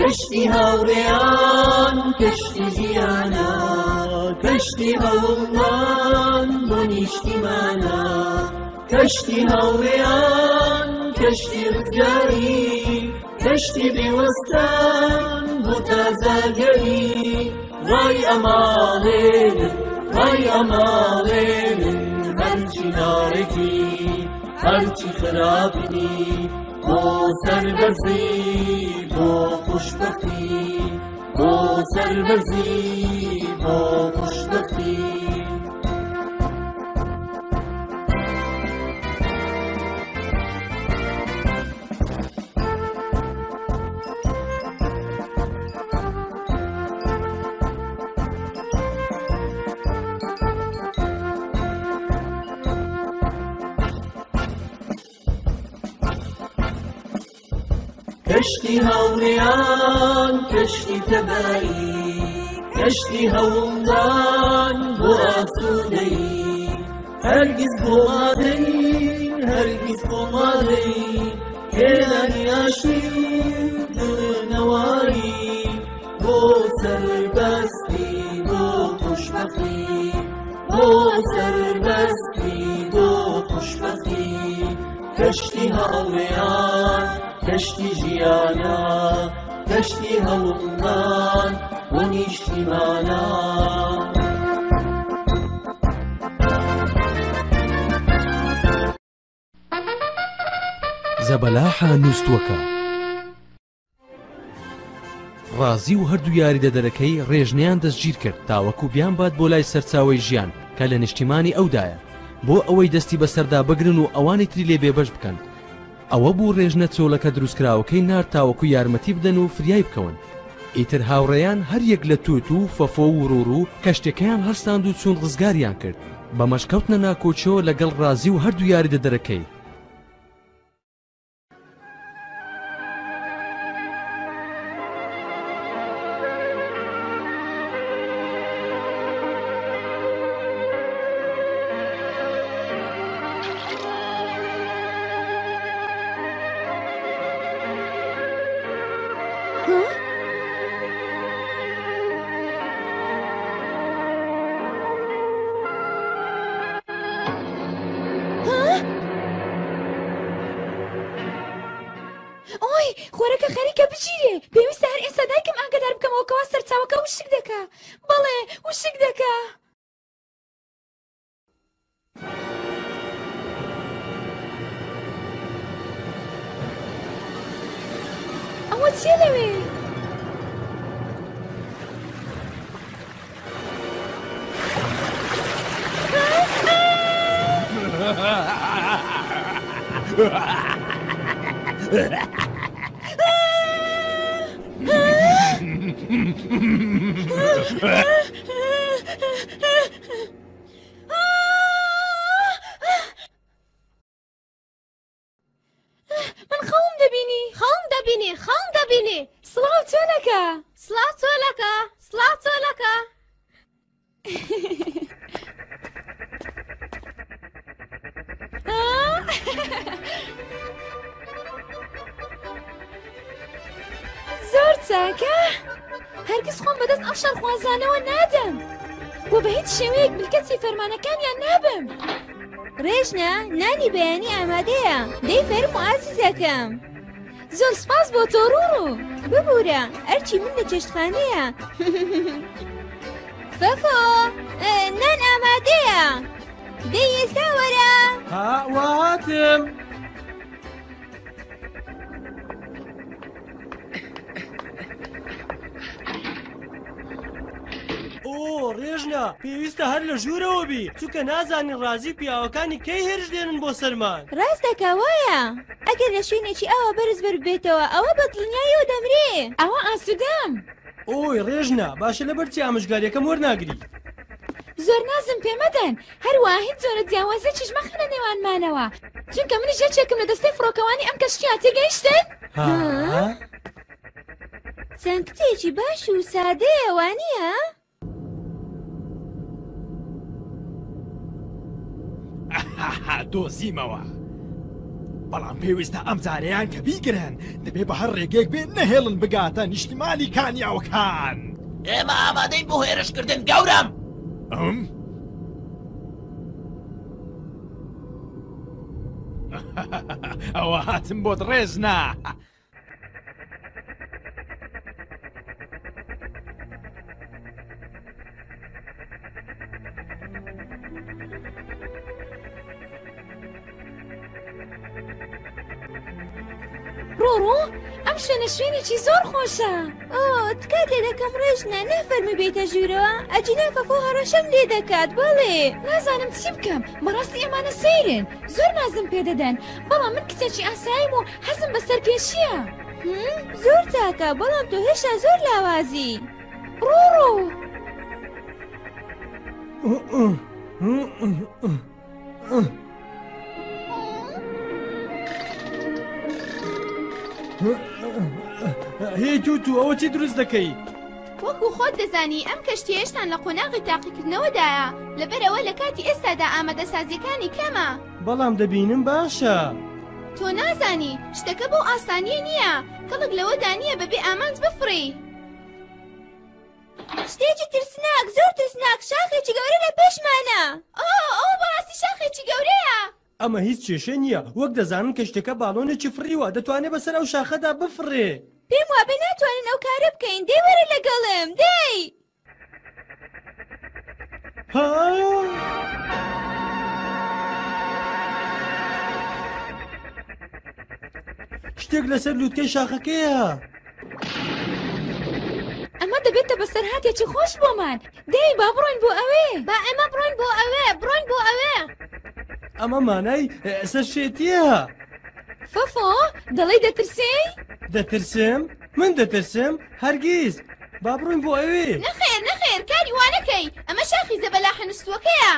کەشتی هاوڕێیان کەشتی ژیانە کەشتی هەوڵمان بۆ نیشتیمانە کەشتی هاوڕێیان کەشتی ڕزگاری کەشتی بێوەستان بۆ تازاگەری ڕای ئەماڵێنن ڕای ئەماڵێنن هەرچی ناڕێکی هەرچی خراپنی بۆ سەربەرزی بۆ خوشبەختی بۆ سەربەرزی بۆ خوشبەختی کەشتی هاوڕێیان کەشتی تەبایی کەشتی هەوڵدان بۆ ئاسوودەی هەرگیز بۆ مادەی هەرگیز بۆ مادەی هێنانی ئاشتی دڵنەواری بۆ سەربەستی بۆ خوشبەختی بۆ سەربەستی بۆ خوشبەختی کەشتی هاوڕێیان کەشتی ژیانە کەشتی هەوڵمان بۆ نیشتیمانە زەبەلاحە نووستووەکە ڕازی و هەردوو یاریدەدەرەکەی ڕێژنەیان دەستگیر کرد تاوەکو بیان بات بۆ لای سەرچاوەی ژیان کە لە نیشتیمانی ئەودایە بۆ ئەوەی دەستی بەسەردا بگرن و ئەوانی تری لێ بێبەش بکەن ئەوە بوو ڕێژنە چۆلەکە دروستکراوەکەی نار تاوەکو یارمەتی بدەن و فریای بکەون ئیتر هاوڕێیان هەر یەک لە تووت و فەفۆ و ڕوڕ و کەشتەکەیان هەستاند و چوون ڕزگاریان کرد بە مەشکەوتنە ناکۆچۆ لەگەڵ ڕازی و هەردوو یاریدەدەرەکەی خۆرەکە خەریکە بگیرێ پێویستە هەر ئێستا دایکم ئاگادار بکەمەوە کەوا سەرچاوەکە وشک دەکا بەڵێ وشک دەکا ئەوە چیە لەوێ؟ من خەوم دەبینی سڵاو چۆنەکە سڵاو چۆلەکە زۆر چاکە هەرگیز خۆم بەدەست ئەم شەڕخوازانەوە نادەم بۆ بە هیچ شێوەیەک بلکەچی فەرمانەکانیان نابم ڕێژنە نانی بەیانی ئامادەیە دەی فەرم و ئازیزەکەم زۆر سپاس بۆ تۆ ڕوڕو ببوورە ئەرچی من لە چێشتخانەیە فەفۆ نان ئامادەیە دەی ئێستا وەرە واتم ڕێژنە پێویستە هەر لە ژوورەوە بی چونکە نازانین ڕازی پیاوەکانی کەی هێرش دێنن بۆ سەرمان ڕاست دەکەوایە ئەگەر لە شوێنێکی ئاوە بەرز بێتەوە ئەوە بە دڵنیاییەوە دەمرێ ئەوە ئاسوودەم ئۆی ڕێژنە باشە لە بەرچی ئامۆژگاریەکەم وەرناگری زۆر نازم پێمەدەن هەروە هیچ جۆرە جیاوازێکیش مەخەنە نێوانمانەوە چونکە منیش یەکێکم لە دەستەی فڕۆکەوانی ئەم کەشتیان تێگەیشتن چەند کتێکی باش و سادەیە وانییە؟ دۆزیمەوە بەڵام پێویستە ئەم جارەیان کە بیگرن دەبێ بە هەر ڕێگەیەک بێ نەهێڵن بگاتە نیشتیمانی کانیاوەکان. ئێمە ئامادەین بۆ هێرشکردن گەورم. ئەوە هاتم بۆت ڕێزنا. ڕۆڕۆ ئەم شوێنە شوێنێکی زۆر خۆشە. تکات لێ دەکەم ڕێژنە نەفەرمی بێتە ژوورەوە ئەجینا فەفۆ هەڕەشەم لێ دەکات بەڵێ نازانم چی بکەم بەڕاستی ئێمانە سەیرن زۆر نازم پێدەدەن بەڵام من کچێکی ئاساییم و حەزم بەسەر پێشیە. زۆر تاکە بەڵام تۆ هێشتا زۆر لاوازی. ڕۆڕۆ هی تووتو ئەوە چی دروست دەکەی؟ وەکو خۆت دەزانی ئەم کەشتی هێشتان لە قۆناغی تاقیکردنەوەدایە لەبەرەوە لە کاتی ئێستادا ئامادەسازیەکانی کەمە. بەڵام دەبینم باشە. تۆ نازانی شتەکە بۆ ئاسانیە نییە کەڵک لەوەدا نییە بەبێ ئامانج بفڕی. شتێکی ترسناک زۆر ترسناک شاخێکی گەورە لە پێشمانە. ئەوە بەڕاستی شاخێکی گەورەیە. ئەمە هیچ کێشە نییە وەک دەزانم کە شتەکە باڵۆنێکی فڕیوە دەتوانێت بەسەر ئەو شاخەدا بفڕێ. پێم وابێ ناتوانین ئەو کارە بکەین دێ وەرە لەگەڵم دەی. شتێک لەسەر لووتکەی شاخەکەیە. ئەمە دەبێتە بەسەرهاتێکی خۆش بۆمان. دەی با بڕۆین بۆ ئەوێ. با ئێمە بڕۆین بۆ ئەوێ بڕۆین بۆ ئەوێ. ئەمە مانای سەر شێتیە. فەفۆ دەڵێی دەترسی؟ دەترسم؟ من دەترسم؟ هەرگیز. با بڕۆین بۆ ئەوێ. نەخێر نەخێر کاری وانەکەی ئەمە شاخی زەبەلا حەنوستوەکەیە.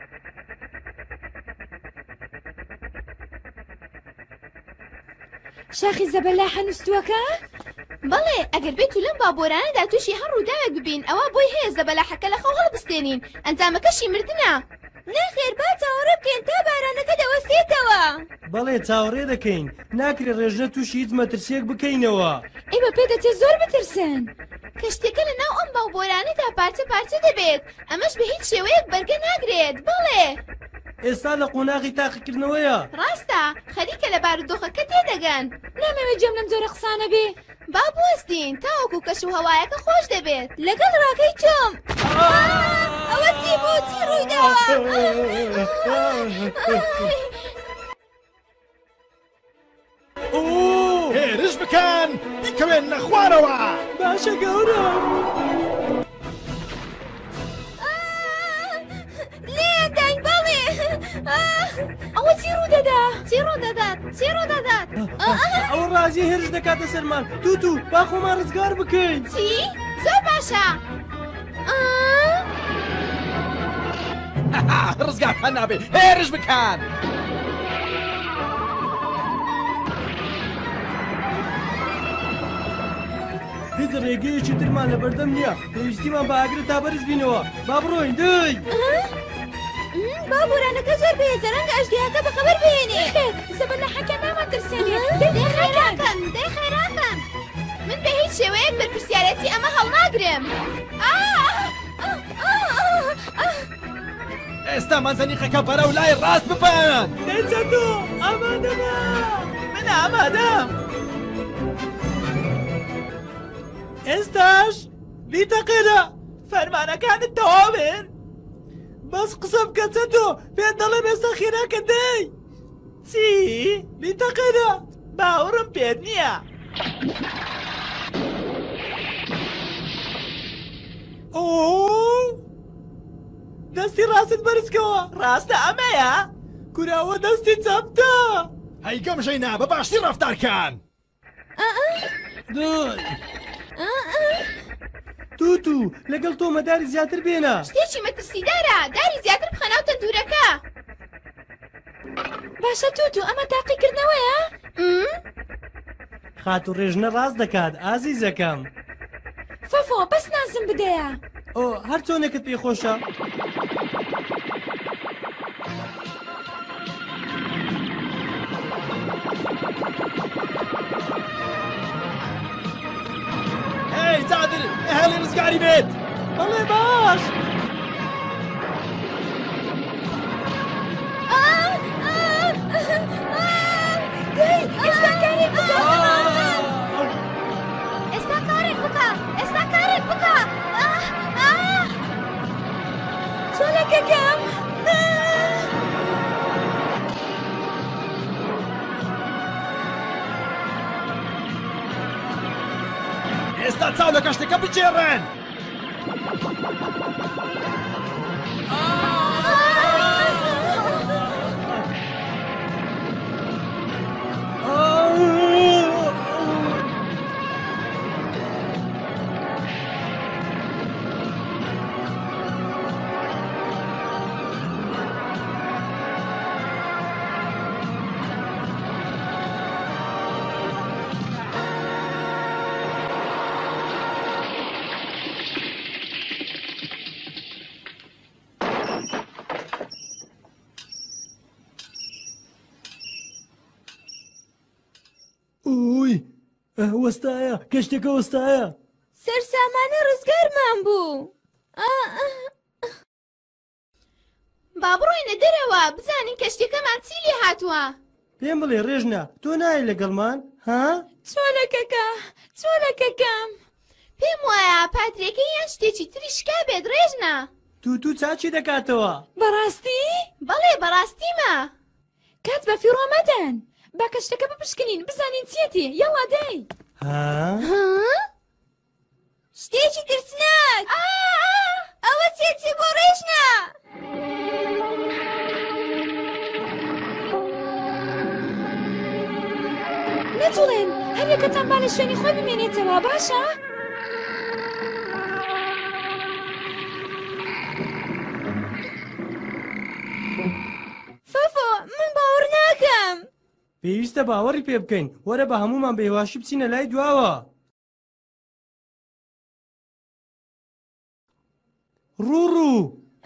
شاخی زەبەلا حەنوستوەکە؟ بەڵێ ئەگەر بێت و لەم بابۆرانەدا تووشی هەڕ ڕووداوێک ببین ئەوە بۆی هەیە زەبەلاحەکە لە خەو هەڵبستێنین ئەنجامەکەشی مردنە. نەخێر با چاوەڕێ بکەین تا بارانەکە دەوەستێتەوە. بەڵێ چاوەڕێ دەکەین ناکرێ ڕێژنە تووشی هیچ مەترسیەک بکەینەوە. ئەی بە پێدەچێت زۆر بترسن. کەشتەکە لە ناو ئەم باوبۆرانەدا پارچە پارچە دەبێت ئەمەش بە هیچ شێوەیەک بەرگە ناگرێت. بەڵێ ئێستا لە قۆناغی تاقیکردنەوەیە. ڕاستە خەریکە لە بارودۆخەکە تێدەگەن. نامەوێت جەم لەم جۆرە قسانە بێ. با بوەستین تاوەکو کەش و هەوایەکە خۆش دەبێت. لەگەڵ ڕاکەی تۆم. ئەوە چی بوو چی ڕوویداوە؟ هێرش بکەن بیکەوێن نەخوارەوە. باشە گەورە. لێداین بەڵێ. ئەوە چی ڕوودەدا؟ چی ڕوودەدات چی ڕوودەدات؟ ئەوە ڕازی هێرش دەکاتە سەرمان. تووتو با خۆمان ڕزگار بکەین. چی؟ زۆر باشە. ڕزگارتان نابێ هێرش بکەن. هیچ ڕێگەیەکی ترمان لە بەردەم نییە پێویستیمان بە ئاگرە تا بەرز بینەوە. با بڕۆین دەی. بابۆرانەکە زۆر بەهێزە ڕەنگە ئەژدیاکە بەخەبەر بهێنێ. زەبەلاحەکە ناماترسێنێت. دەی خێراکەن دەی خێراکەن. من بە هیچ شێوەیەک بەرپرسیارەتی ئەمە هەڵناگرم. ئێستا مەنزەنیقەکە بەرەو لای ڕاست بپەن. دەیچەتۆ ئامادەمە. من ئامادەم. ئێستاش بیتەقێرە. فەرمانەکانت تەواوێن. بەس قسە بکە چەتۆ پێت دەڵێم ئێستا خێراکە دەی. چی؟ بیتەقێرە. باوەڕم پێت نییە. دەستی ڕاست بەرزکەوە. ڕاستە ئەمەیە؟ کوراوە دەستی چەپتە. هەی گەمژەینا بە باشی ڕەفتارکەن. دۆی تووتو لەگەڵ تۆ مەداری زیاتر بێنە. شتێکی مەترسیدارە داری زیاتر بخەناو تەندورەکە. باشە تووتو ئەمە تاقیکردنەوەیە؟ خات و ڕێژنە ڕاست دەکات ئازیزەکەم. فەفۆ بەس نازم بدەیە. هەر چۆنێکت پێخۆشە. ڕزگاری بێت بەڵێ باش ئێستا کارێک بکە ئێستا کارێک بکە ئێستا کارێک بکە چۆلەکەکەم ئێستا چاو لە کەشتەکە بجێڕێن ئوی وەستایە کەشتەکە وەستایە سەرسامانە ڕزگارمان بوو با بڕۆینە دەرەوە بزانین کەشتەکەمان چی لێ هاتووە. پێم بڵێ ڕێژنە تۆ نایە لەگەڵمان ها چۆلەکەکەم پێم وایە پاترێکەی یان شتێکی تریشکا بێت ڕێژنە. تو چاچی دەکاتەوە بەڕاستی بەڵێ بەڕاستیمە. کات بە فیڕۆمەدەن با کەشتەکە بپشکنین بزانین چێتی یەڵا دەی شتێکی ترسناک ئەوە چێتی بۆ ڕێژنە نەجوڵێن هەر یەکەتان با لە شوێنی خۆی بمێنێتەوە باشە؟ فەفۆ من باوەڕ ناکەم پێویستە باوەڕی پێ بکەین وەرە بە هەمومان بەهێواشی بچینە لای دواوە ڕوڕوو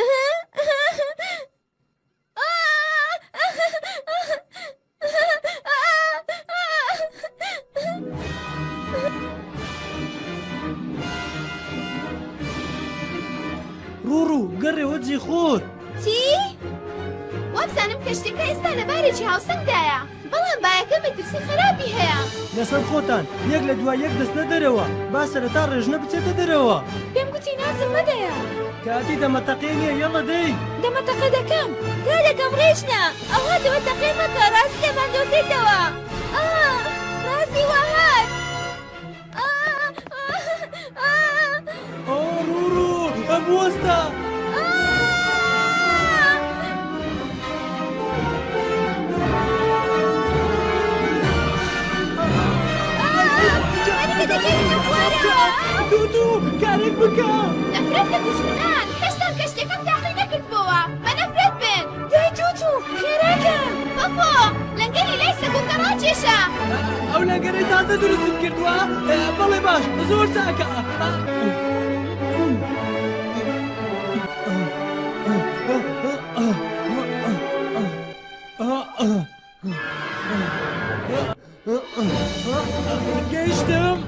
ڕوڕوو گەڕێوە جێخۆر چی؟ وابزانم کەشتەکە ئێستا لە بارێکی هاوسەنگدایە بەڵام بایەکە مەترسی خراپی هەیە. لەسەر خۆتان یەک لە دوای یەک دەستنە دەرەوە با سەرەتا ڕێژنە بچێتە دەرەوە پێم گوتی نازم مەدەیە کاتی دەمەتەقێ نییە یەڵە دەی دەمەتەقە دەکەم تا دەکەم ڕێژنە ئەوە دەمەتەقەی مەکە ڕاستی لەمان دۆزێتەوە ڕاستی وهات ڕوڕوو ئەم وەستە دوو کارێک بکە نەفرەت لە دوژمنان هێشتا کەشتەکەم تاقی نەکردبەوە بە نەفرەت بن. دای تووتو خێراکە بەخۆ لەنگەری لای سەگۆکە ڕاکێشە. ئەو لەگەرەی تازە دروستت کردووە بەڵێ باش زۆر چاکە گەیشتم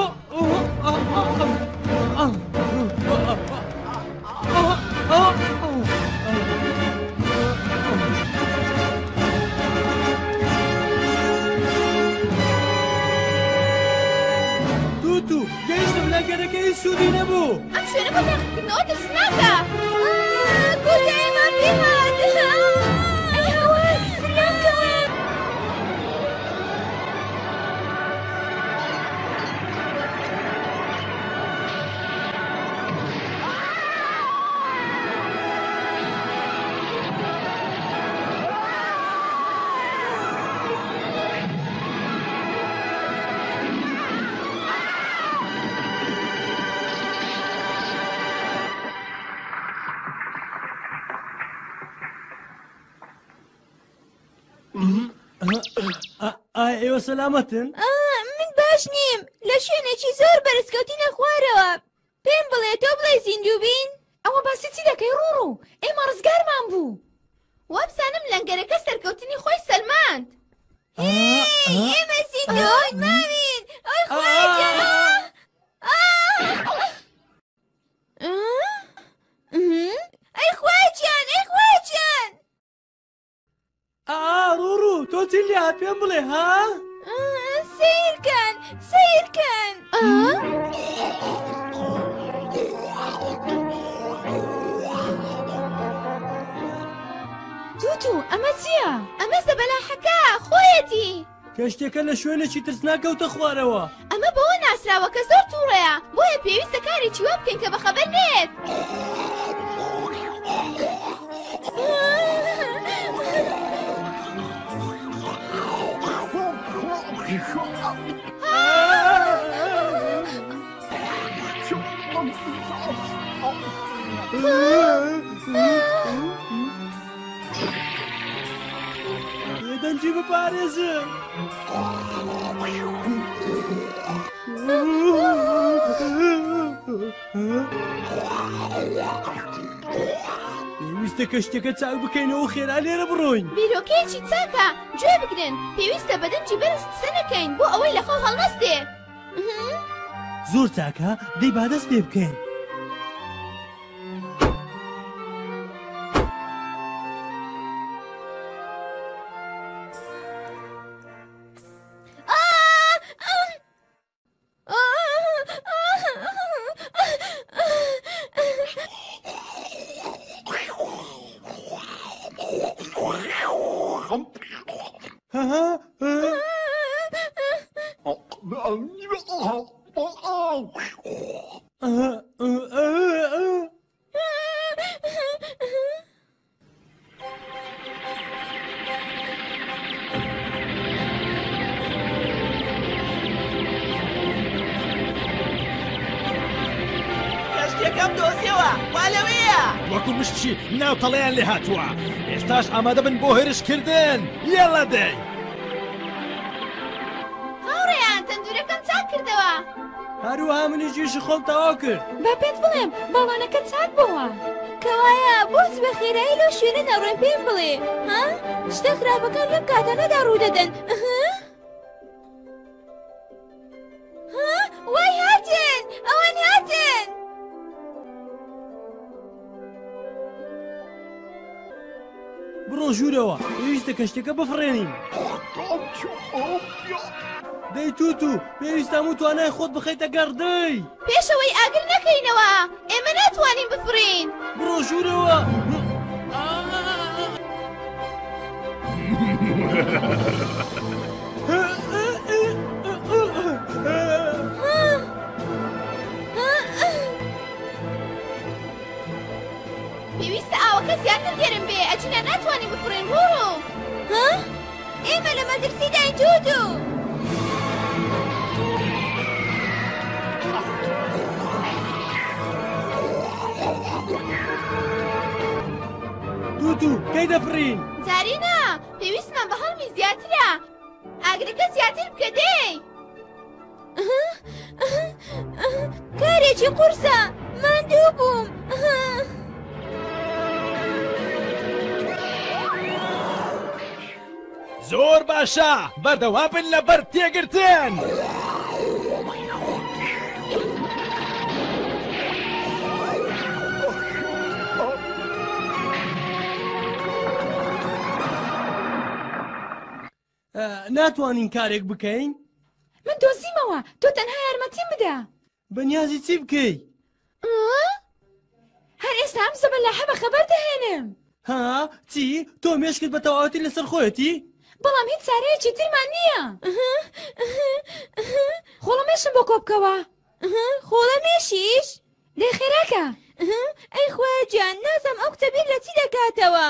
تووتو گەیشتم لەگەرەکەی سوودی نەبوو ئەم شوێنە بۆ تاقیکردنەوە ترسناکە. کۆتایمان پێهات ئەی هەوار فریاکە ئێوە سەلامەتن من باش نیم لە شوێنێکی زۆر بەرزکەوتینە خوارەوە پێم بڵێ تۆ بڵێ زیندوو بین ئەوە باسی چی دەکەی ڕوڕوو ئێمە ڕزگارمان بوو وابزانم لەنگەرەکە سەرکەوتنی خۆی سەلماند. ئێمە زیندوون ماوین ئەی خواجە سیرکەن سیرکەن توتو ئەمە چییە؟ ئەمە زەبەلاحەکە خۆیەتی کەشتێکە لە شوێنێکی ترسناکەوتە خوارەوە. ئەمە بەوە ناسراوە کە زۆر تووڕەیە بۆیە پێویستە کارێکی وا بکەین کە بەخەبەر نێت. دەمچی بپارێزم. پێویستە کەشتەکە چاک بکەینەوە خێرا لێرە بڕۆین. بیرۆکەیەکی چاکە گوێ بگرن پێویستە بەدەنجی بەرز قسە نەکەین بۆ ئەوەی لە خەو هەڵنەستێ. زۆر چاکە دەی بادەست پێ بکەین. کەشتێکم دۆزیەوە وا لەوەیە. وەکو مشتی ناوتەڵەیان لێ هاتووە ئێستاش ئامادە بن بۆ هێرشکردن یێڵە دەی. هاوڕێیان تەندورەکەم چاک کردەوە. هەروەها منیشیشی خۆم تەواو کرد. با پێت بڵێم باڵانەکە چاک بووە. کەوایە بۆچ بە خێرایی لەو شوێنە نەڕێن پێم بڵێ ها شتە خراپەکان لەم کاتانەدا ڕوودەدەن. وای هاتن ئەوان هاتن. بڕۆ ژوورەوە پێویستە کەشتەکە بفڕێنین. دەی تووتو پێویستە هەموو توانای خۆت بخەیتە گەڕدەی. پێشەوەی ئاگر نەکەینەوە ئێمە ناتوانین بفڕین. بڕۆ ژوورەوە. پێویستە ئاوەکە زیاتر گەرم بێ ئەچینە ناتوانین بفڕین ڕوڕۆ. ئێمە لە مەترسیداین تووتو. تووتو کەی دەفڕین؟ جارینە پێویستمان بە هەڵمی زیاترە ئاگرەکە زیاتر بکە دێی. کارێکی قورسە ماندوو بووم. زۆر باشە بەردەوا بن لەبەر تێگرتن. ناتوانین کارێک بکەین؟ من دۆزیمەوە تۆ تەنها یارمەتیم بدە. بەنیازی چی بکەی؟ هەر ئێستا ئەم زەبەلاحە بەخەبەر دەهێنم. ها چی؟ تۆ مێشکت بە تەواوەتی لەسەر خۆیەتی؟ بەڵام هیچ چارەیەکی ترمان نییە. خۆڵەمێشم بۆ کۆبکەوە. خۆڵەمێشیش؟ دەی خێراکە. ئەی خوای گیان نازەم ئەو کتەبیر لە چی دەکاتەوە.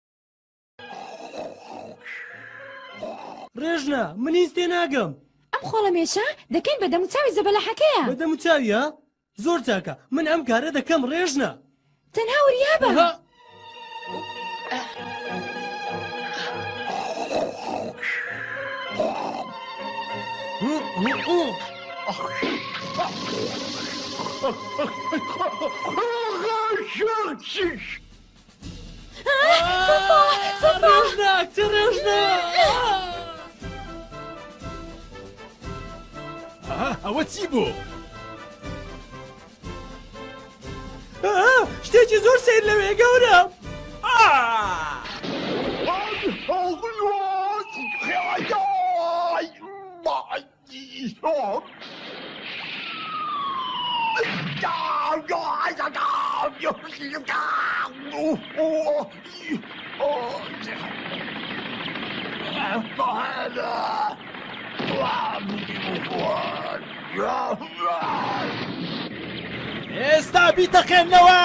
ڕێژنە من هیچ تێناگەم. ئەم خۆڵەمێشە دەکەین بە دەموچاوی زەبەلاحەکەیە. بە دەموچاویە؟ زۆر چاکە من ئەم کارە دەکەم ڕێژنە. تەنها وریابە. ئەوە چی بوو؟ شتێکی زۆر سیر لەوێ گەورە. ئێستا بیتەقێنەوە!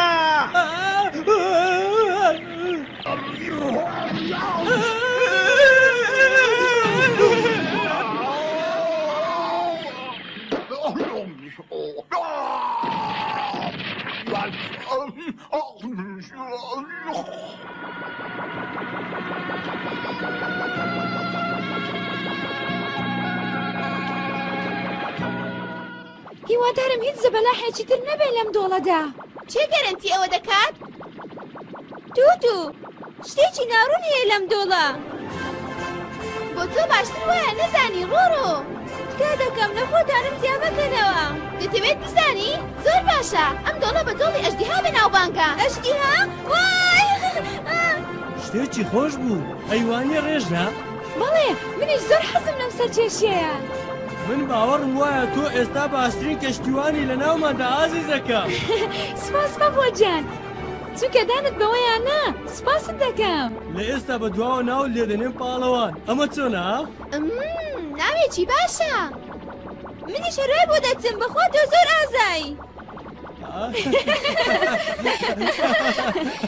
هیوادارم هیچ زەبەلاحێکی تر نەبێ لەم دۆڵەدا. چێ گەرنتی ئەوە دەکات؟ تووتو شتێکی ناڕوون هەیە لەم دۆڵە. بۆ تۆ باشتر وایە نەزانی ڕۆڕۆ. تکا دەکەم لە خۆتانم زیابەکەنەوە. دەتەوێت بزانی؟ زۆر باشە، ئەم دۆڵە بە دۆڵی ئەژدیها بەناوبانگە. ئەژدیها؟ وای! شتێکی خۆش بوو ئەیوانی ڕێژنا؟ بەڵێ منیش زۆر حەزم لەم سەرکێشیەیە. من باوەڕم وایە تۆ ئێستا باشترین کەشتیوانی لە ناوماندا ئازیزەکە. سپاس بەبۆجان چونکە دانت بەوەیانە سپاست دەکەم. لە ئێستا بە دواوە ناو لێدەنێن پاڵەوان ئەمە چۆنا؟ ناوێکی باشە. منیش هەروای بۆ دەچم بەخوا تۆ زۆر ئازایی.